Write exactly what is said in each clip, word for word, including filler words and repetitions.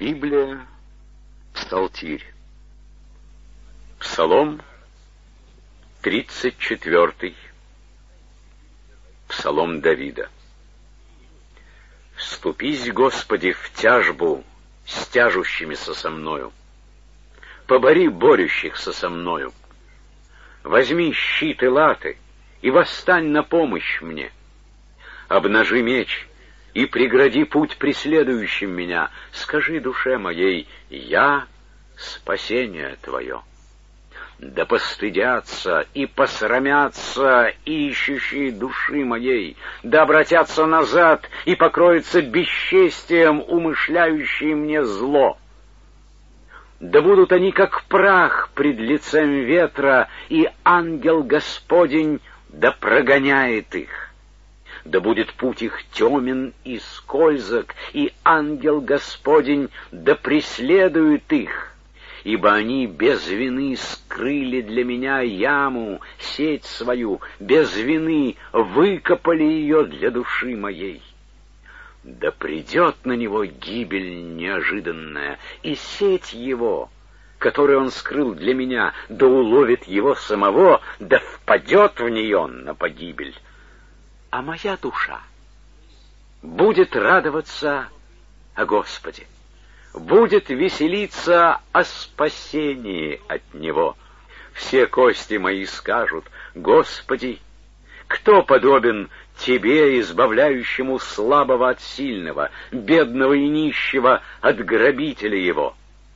Библия, Псалтирь. Псалом тридцать четвертый. Псалом Давида. «Вступись, Господи, в тяжбу с тяжущимися со мною, побори борющихся со мною. Возьми щит и латы, и восстань на помощь мне. Обнажи меч и прегради путь преследующим меня. Скажи душе моей: я — спасение Твое. Да постыдятся и посрамятся ищущие души моей, да обратятся назад и покроются бесчестием умышляющие мне зло. Да будут они как прах пред лицем ветра, и ангел Господень да прогоняет их. Да будет путь их темен и скользок, и ангел Господень да преследует их. Ибо они без вины скрыли для меня яму, сеть свою, без вины выкопали ее для души моей. Да придет на него гибель неожиданная, и сеть его, которую он скрыл для меня, да уловит его самого, да впадет в нее на погибель. А моя душа будет радоваться о Господе, будет веселиться о спасении от Него. Все кости мои скажут: Господи, кто подобен Тебе, избавляющему слабого от сильного, бедного и нищего от грабителя его?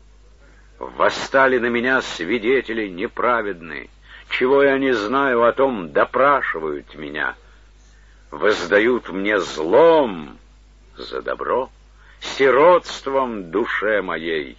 Восстали на меня свидетели неправедные, чего я не знаю о том, допрашивают меня. Воздают мне злом за добро, сиротством душе моей.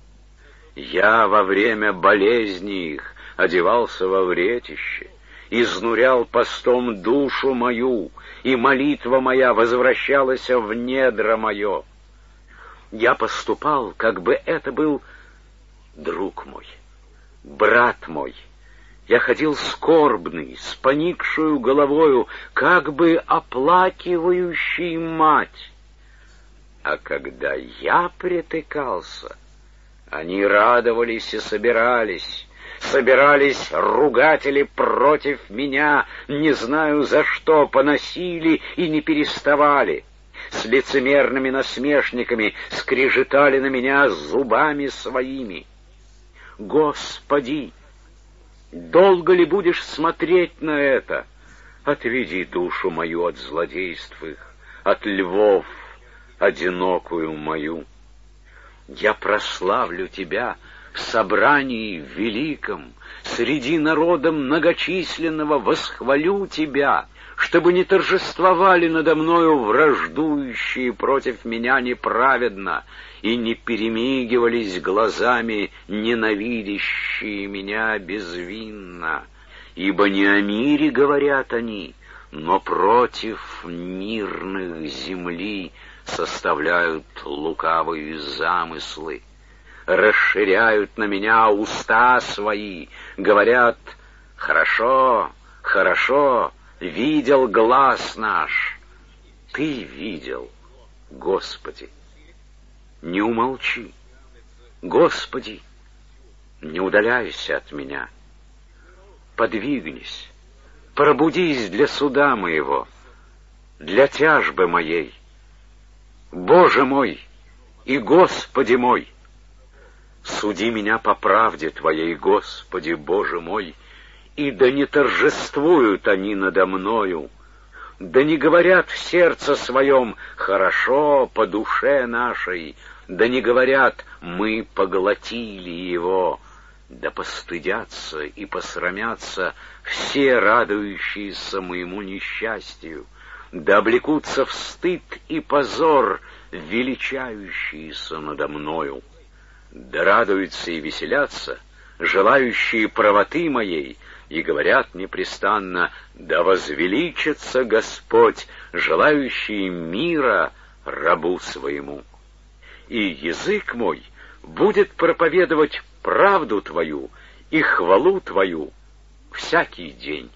Я во время болезни их одевался во вретище, изнурял постом душу мою, и молитва моя возвращалась в недра мое. Я поступал, как бы это был друг мой, брат мой. Я ходил скорбный, с поникшую головою, как бы оплакивающий мать. А когда я притыкался, они радовались и собирались. Собирались ругатели против меня, не знаю за что, поносили и не переставали. С лицемерными насмешниками скрежетали на меня зубами своими. Господи, долго ли будешь смотреть на это? Отведи душу мою от злодейств их, от львов одинокую мою. Я прославлю Тебя в собрании великом, среди народа многочисленного восхвалю Тебя, чтобы не торжествовали надо мною враждующие против меня неправедно и не перемигивались глазами ненавидящие меня безвинно. Ибо не о мире говорят они, но против мирных земли составляют лукавые замыслы. Расширяют на меня уста свои, говорят: хорошо, хорошо, видел глаз наш. Ты видел, Господи, не умолчи. Господи, не удаляйся от меня. Подвигнись, пробудись для суда моего, для тяжбы моей. Боже мой и Господи мой, суди меня по правде Твоей, Господи, Боже мой, и да не торжествуют они надо мною, да не говорят в сердце своем: хорошо по душе нашей, да не говорят: мы поглотили его, да постыдятся и посрамятся все радующиеся моему несчастью, да облекутся в стыд и позор величающиеся надо мною. Да радуются и веселятся желающие правоты моей, и говорят непрестанно: да возвеличится Господь, желающий мира рабу своему. И язык мой будет проповедовать правду Твою и хвалу Твою всякий день.